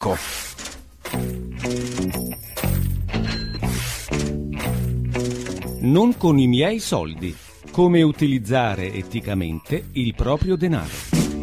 Ecco. Non con i miei soldi. Come utilizzare eticamente il proprio denaro.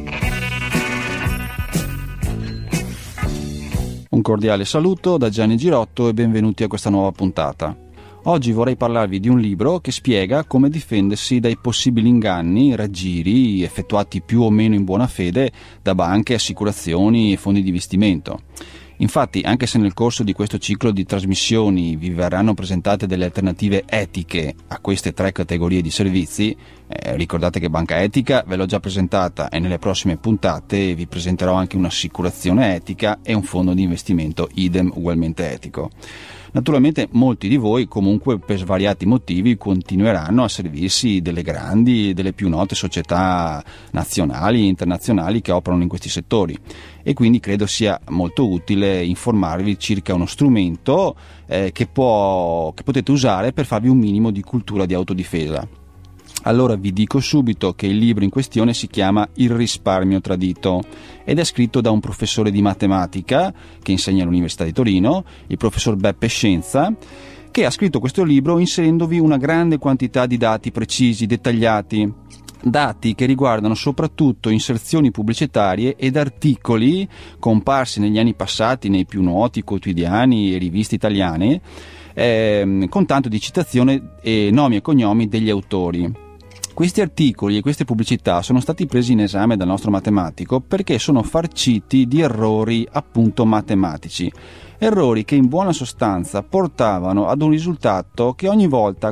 Un cordiale saluto da Gianni Girotto e benvenuti a questa nuova puntata. Oggi vorrei parlarvi di un libro che spiega come difendersi dai possibili inganni, raggiri effettuati più o meno in buona fede da banche, assicurazioni e fondi di investimento. Infatti, anche se nel corso di questo ciclo di trasmissioni vi verranno presentate delle alternative etiche a queste tre categorie di servizi, ricordate che Banca Etica ve l'ho già presentata e nelle prossime puntate vi presenterò anche un'assicurazione etica e un fondo di investimento idem ugualmente etico. Naturalmente molti di voi comunque per svariati motivi continueranno a servirsi delle grandi e delle più note società nazionali e internazionali che operano in questi settori e quindi credo sia molto utile informarvi circa uno strumento che potete usare per farvi un minimo di cultura di autodifesa. Allora vi dico subito che il libro in questione si chiama Il risparmio tradito ed è scritto da un professore di matematica che insegna all'Università di Torino, il professor Beppe Scienza, che ha scritto questo libro inserendovi una grande quantità di dati precisi, dettagliati, dati che riguardano soprattutto inserzioni pubblicitarie ed articoli comparsi negli anni passati nei più noti quotidiani e riviste italiane, con tanto di citazione e nomi e cognomi degli autori. Questi articoli e queste pubblicità sono stati presi in esame dal nostro matematico perché sono farciti di errori appunto matematici, errori che in buona sostanza portavano ad un risultato che ogni volta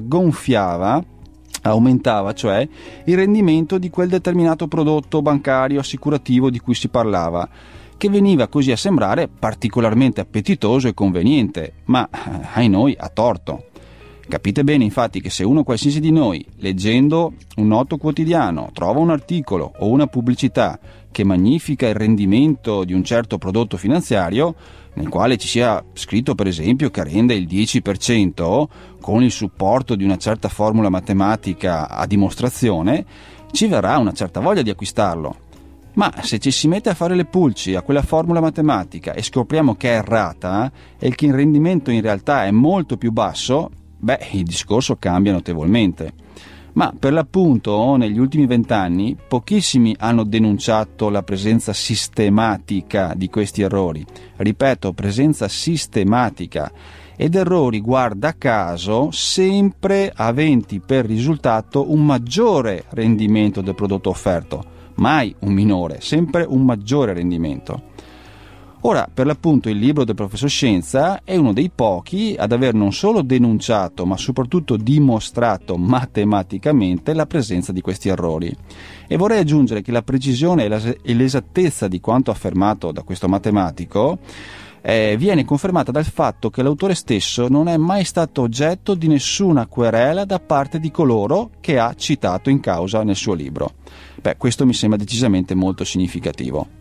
aumentava cioè il rendimento di quel determinato prodotto bancario assicurativo di cui si parlava, che veniva così a sembrare particolarmente appetitoso e conveniente, ma ai noi a torto. Capite bene infatti che se uno qualsiasi di noi, leggendo un noto quotidiano, trova un articolo o una pubblicità che magnifica il rendimento di un certo prodotto finanziario, nel quale ci sia scritto per esempio che rende il 10% con il supporto di una certa formula matematica a dimostrazione, ci verrà una certa voglia di acquistarlo. Ma se ci si mette a fare le pulci a quella formula matematica e scopriamo che è errata e che il rendimento in realtà è molto più basso, il discorso cambia notevolmente. Ma per l'appunto negli ultimi 20 anni pochissimi hanno denunciato la presenza sistematica di questi errori. Ripeto, presenza sistematica, ed errori, guarda caso, sempre aventi per risultato un maggiore rendimento del prodotto offerto, mai un minore, sempre un maggiore rendimento. Ora, per l'appunto, il libro del professor Scienza è uno dei pochi ad aver non solo denunciato, ma soprattutto dimostrato matematicamente la presenza di questi errori. E vorrei aggiungere che la precisione e l'esattezza di quanto affermato da questo matematico viene confermata dal fatto che l'autore stesso non è mai stato oggetto di nessuna querela da parte di coloro che ha citato in causa nel suo libro. Questo mi sembra decisamente molto significativo.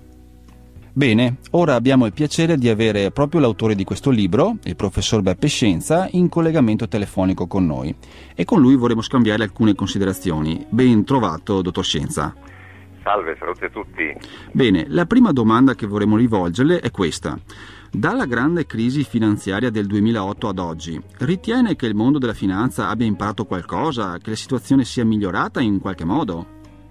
Bene, ora abbiamo il piacere di avere proprio l'autore di questo libro, il professor Beppe Scienza, in collegamento telefonico con noi e con lui vorremmo scambiare alcune considerazioni. Ben trovato, dottor Scienza. Salve, salute a tutti. Bene, la prima domanda che vorremmo rivolgerle è questa. Dalla grande crisi finanziaria del 2008 ad oggi, ritiene che il mondo della finanza abbia imparato qualcosa, che la situazione sia migliorata in qualche modo?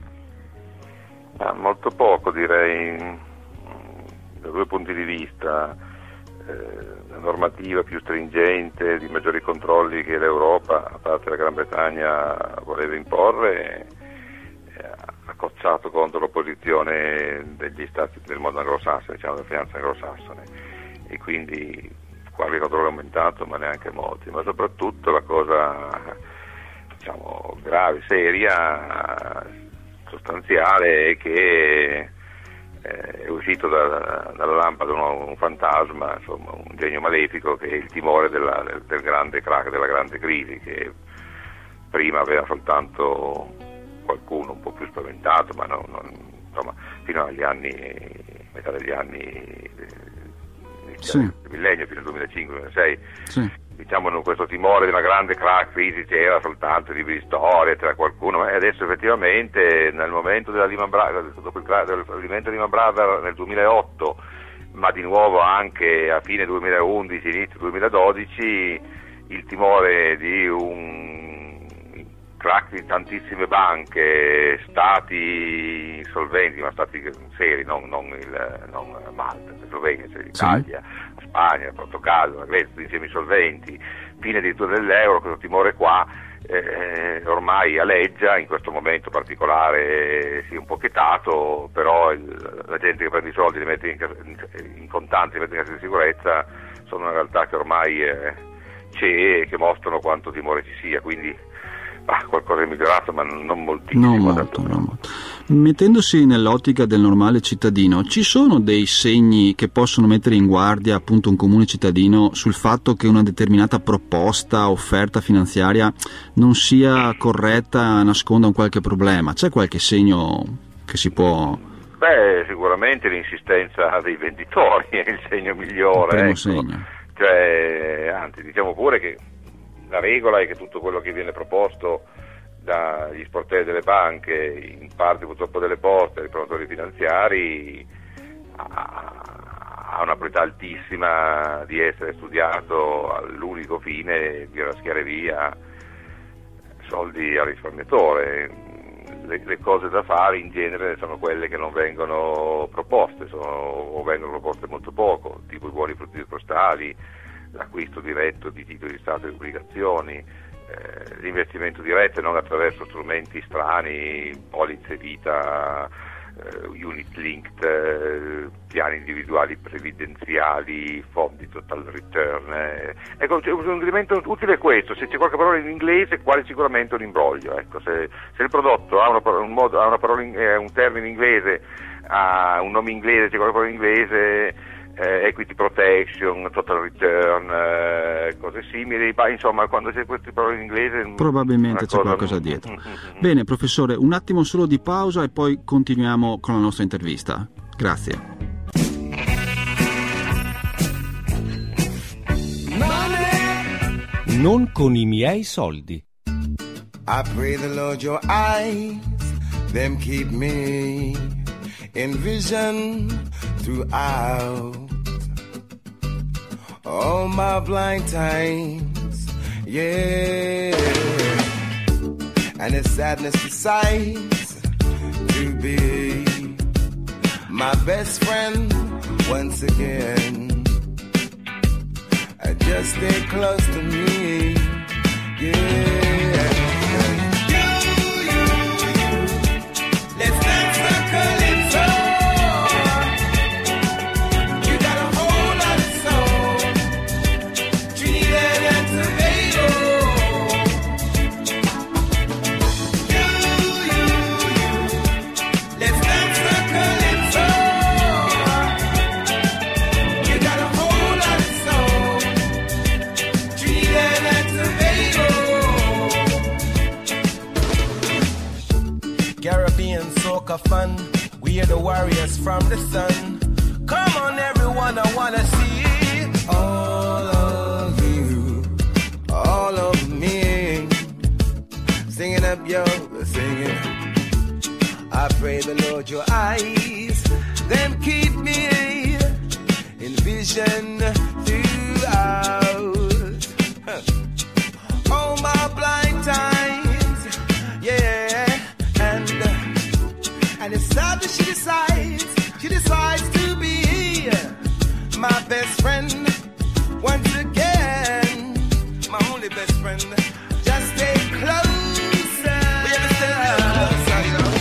Molto poco, direi. Da due punti di vista, la normativa più stringente, di maggiori controlli che l'Europa, a parte la Gran Bretagna, voleva imporre, ha cocciato contro l'opposizione degli stati del mondo anglosassone, diciamo della finanza anglosassone, e quindi qualche controllo è aumentato, ma neanche molti. Ma soprattutto la cosa, diciamo, grave, seria, sostanziale è che è uscito dalla lampada un fantasma, insomma un genio malefico, che è il timore del grande crack, della grande crisi, che prima aveva soltanto qualcuno un po' più spaventato, ma insomma fino agli anni, metà degli anni del millennio, fino al 2005-2006. Sì. Diciamo questo timore di una grande crisi c'era soltanto in libri di storia, c'era qualcuno, e adesso effettivamente nel momento della Lehman Brothers, dopo il fallimento di Lehman Brothers nel 2008 ma di nuovo anche a fine 2011, inizio 2012, il timore di un crack di tantissime banche, stati insolventi, ma stati seri, non Malta, Slovenia, l'Italia, la Spagna, il Portogallo, la Grecia, tutti insieme insolventi, fine addirittura dell'euro. Questo timore qua ormai aleggia, in questo momento particolare si è un po' chetato, però la gente che prende i soldi li mette in contanti, li mette in cassa di sicurezza, sono una realtà che ormai c'è e che mostrano quanto timore ci sia, quindi qualcosa è migliorato, ma non moltissimo. Non molto. Mettendosi nell'ottica del normale cittadino, ci sono dei segni che possono mettere in guardia appunto un comune cittadino sul fatto che una determinata proposta, offerta finanziaria non sia corretta, nasconda un qualche problema? C'è qualche segno che si può... Sicuramente l'insistenza dei venditori è il segno migliore. Il primo segno. Anzi, diciamo pure che la regola è che tutto quello che viene proposto dagli sportelli delle banche, in parte purtroppo delle poste, dai promotori finanziari, ha una priorità altissima di essere studiato all'unico fine di raschiare via soldi al risparmiatore. Le cose da fare in genere sono quelle che non vengono proposte, o vengono proposte molto poco, tipo i buoni frutti postali, l'acquisto diretto di titoli di Stato e obbligazioni, l'investimento diretto non attraverso strumenti strani, polizze vita, unit linked, piani individuali previdenziali, fondi total return. Ecco, un elemento utile è questo: se c'è qualche parola in inglese, quale sicuramente un imbroglio. Ecco, se il prodotto ha un termine inglese, ha un nome inglese, c'è qualche parola in inglese, equity protection, total return, cose simili, insomma, quando c'è queste parole in inglese probabilmente c'è qualcosa dietro. Bene, professore, un attimo solo di pausa e poi continuiamo con la nostra intervista. Grazie. Non con i miei soldi. I pray the Lord your eyes, them keep me in vision throughout all my blind times, yeah. And it's sadness besides to be my best friend once again. Just stay close to me, yeah. Fun, we are the warriors from the sun. Come on everyone, I wanna see all of you, all of me, singing up, yo, singing. I pray the Lord your eyes, them keep me in vision throughout all my blind times, yeah. And it's sad that she decides to be my best friend once again, my only best friend. Just stay closer. We have to stay closer, you know.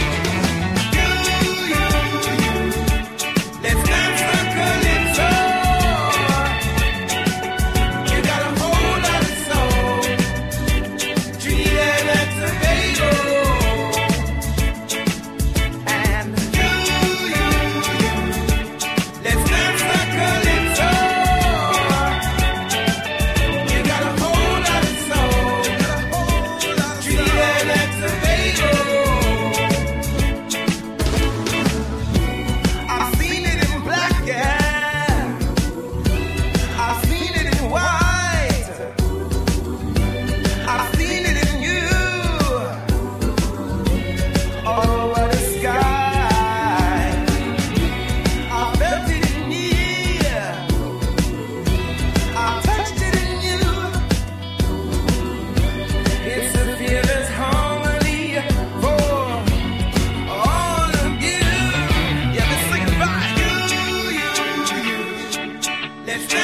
Let's dance the calypso. You got a whole lot of soul, Trinidad and Tobago. Calypso. You got a whole lot of soul.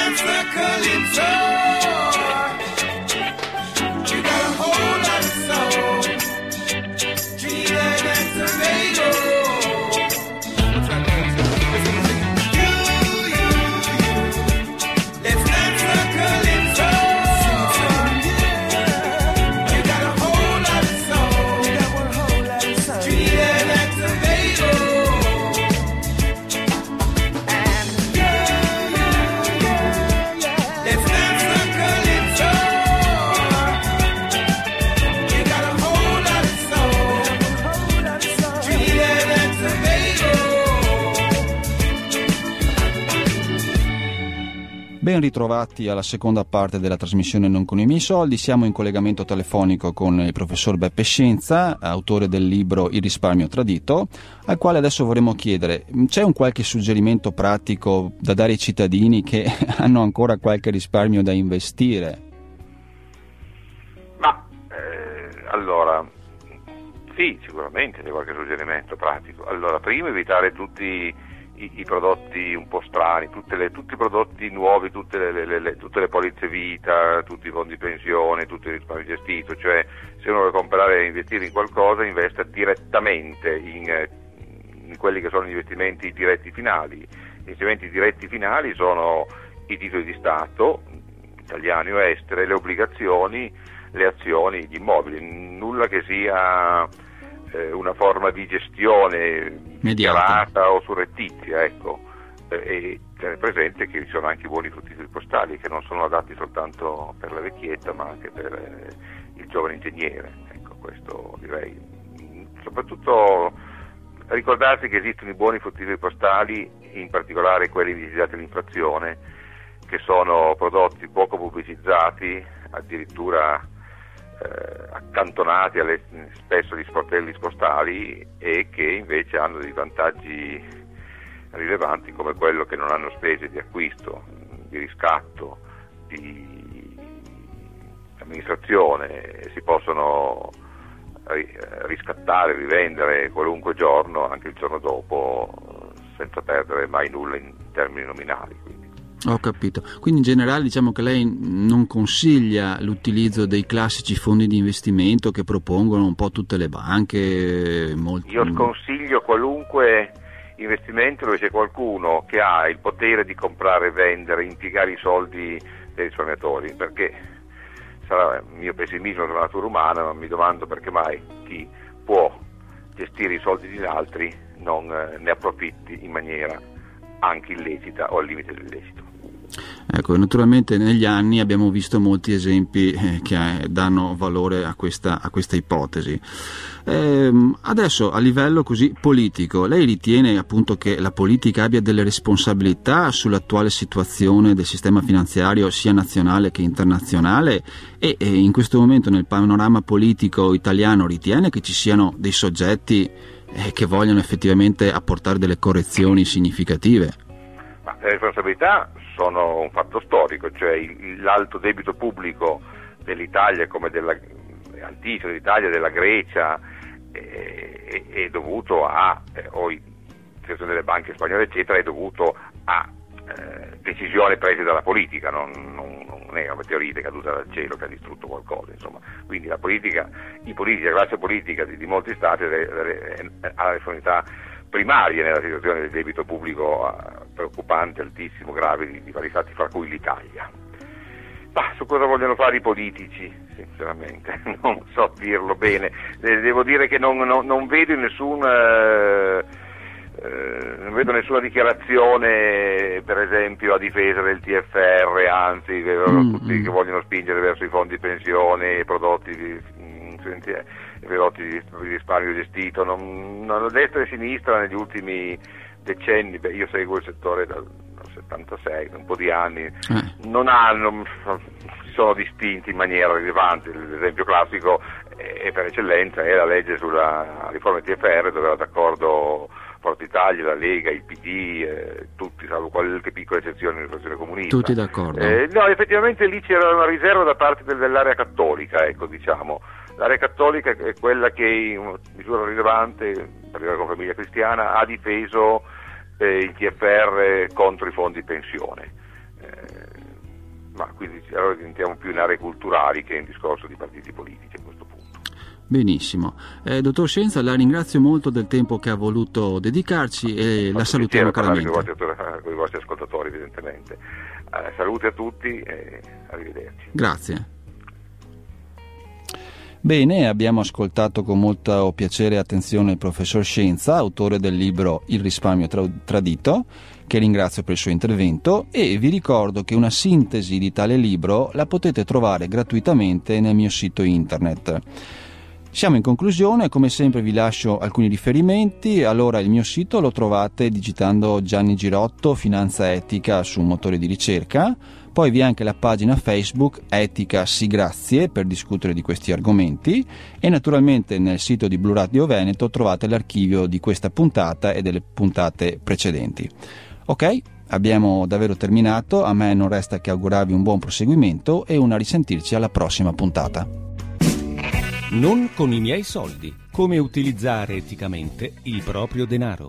dance the calypso. You got a whole lot of soul. Trinidad and Tobago. Let's dance the calypso. You got a whole lot of soul. Trinidad and Tobago. Let's dance the calypso. You got a whole lot of soul. Trinidad and Tobago. Ben ritrovati alla seconda parte della trasmissione Non con i miei soldi. Siamo in collegamento telefonico con il professor Beppe Scienza, autore del libro Il risparmio tradito, al quale adesso vorremmo chiedere: c'è un qualche suggerimento pratico da dare ai cittadini che hanno ancora qualche risparmio da investire? Ma allora, sì, sicuramente c'è qualche suggerimento pratico. Allora, prima evitare tutti i prodotti un po' strani, tutti i prodotti nuovi, tutte le polizze vita, tutti i fondi pensione, tutto il risparmio gestito. Cioè, se uno vuole comprare e investire in qualcosa, investa direttamente in quelli che sono gli investimenti diretti finali. Gli investimenti diretti finali sono i titoli di Stato, italiani o estere, le obbligazioni, le azioni, gli immobili, nulla che sia una forma di gestione dichiarata o surrettizia, ecco. E tenere presente che ci sono anche i buoni fruttiferi postali che non sono adatti soltanto per la vecchietta ma anche per il giovane ingegnere, ecco, questo direi. Soprattutto ricordarsi che esistono i buoni fruttiferi postali, in particolare quelli visitati all'inflazione, che sono prodotti poco pubblicizzati, addirittura accantonati spesso agli sportelli postali, e che invece hanno dei vantaggi rilevanti, come quello che non hanno spese di acquisto, di riscatto, di amministrazione, si possono riscattare, rivendere qualunque giorno, anche il giorno dopo, senza perdere mai nulla in termini nominali. Quindi. Ho capito. Quindi in generale diciamo che lei non consiglia l'utilizzo dei classici fondi di investimento che propongono un po' tutte le banche? Io sconsiglio qualunque investimento dove c'è qualcuno che ha il potere di comprare e vendere, impiegare i soldi dei risparmiatori, perché sarà il mio pessimismo sulla natura umana, ma mi domando perché mai chi può gestire i soldi di altri non ne approfitti in maniera anche illecita o al limite dell'illecito. Ecco, naturalmente negli anni abbiamo visto molti esempi che danno valore a questa ipotesi. Adesso a livello così politico, lei ritiene appunto che la politica abbia delle responsabilità sull'attuale situazione del sistema finanziario sia nazionale che internazionale, e in questo momento nel panorama politico italiano ritiene che ci siano dei soggetti che vogliono effettivamente apportare delle correzioni significative? Ma le responsabilità sono un fatto storico, cioè l'alto debito pubblico dell'Italia, come altissimo dell'Italia e della Grecia, è dovuto o in situazione delle banche spagnole eccetera, è dovuto a decisioni prese dalla politica, non è una meteorite caduta dal cielo che ha distrutto qualcosa, insomma. Quindi la classe politica di molti stati ha la responsabilità primaria nella situazione del debito pubblico preoccupante, altissimo, grave di vari stati, fra cui l'Italia. Ma su cosa vogliono fare i politici, sinceramente, non so dirlo bene. Devo dire che non vedo non vedo nessuna dichiarazione, per esempio, a difesa del TFR, anzi tutti che vogliono spingere verso i fondi pensione, prodotti di risparmio gestito. Non destra e sinistra negli ultimi decenni, io seguo il settore dal 76, da un po' di anni, si sono distinti in maniera rilevante. L'esempio classico e per eccellenza è la legge sulla riforma TFR, dove era d'accordo Forza Italia, la Lega, il PD, tutti, salvo qualche piccola eccezione nell'Unione Comunista. Tutti d'accordo? No, effettivamente lì c'era una riserva da parte dell'area cattolica, ecco, diciamo. L'area cattolica è quella che in misura rilevante, per la famiglia cristiana, ha difeso il TFR contro i fondi pensione. ma quindi allora diventiamo più in aree culturali che in discorso di partiti politici a questo punto. Benissimo. Dottor Scienza, la ringrazio molto del tempo che ha voluto dedicarci e la salutiamo caramente. Con i vostri ascoltatori, evidentemente. Salute a tutti e arrivederci. Grazie. Bene, abbiamo ascoltato con molto piacere e attenzione il professor Scienza, autore del libro Il risparmio tradito, che ringrazio per il suo intervento, e vi ricordo che una sintesi di tale libro la potete trovare gratuitamente nel mio sito internet. Siamo in conclusione, come sempre vi lascio alcuni riferimenti. Allora, il mio sito lo trovate digitando Gianni Girotto Finanza Etica su un motore di ricerca, poi vi è anche la pagina Facebook Etica sì grazie per discutere di questi argomenti, e naturalmente nel sito di Blu Radio Veneto trovate l'archivio di questa puntata e delle puntate precedenti. Ok, abbiamo davvero terminato, a me non resta che augurarvi un buon proseguimento e una risentirci alla prossima puntata. Non con i miei soldi. Come utilizzare eticamente il proprio denaro.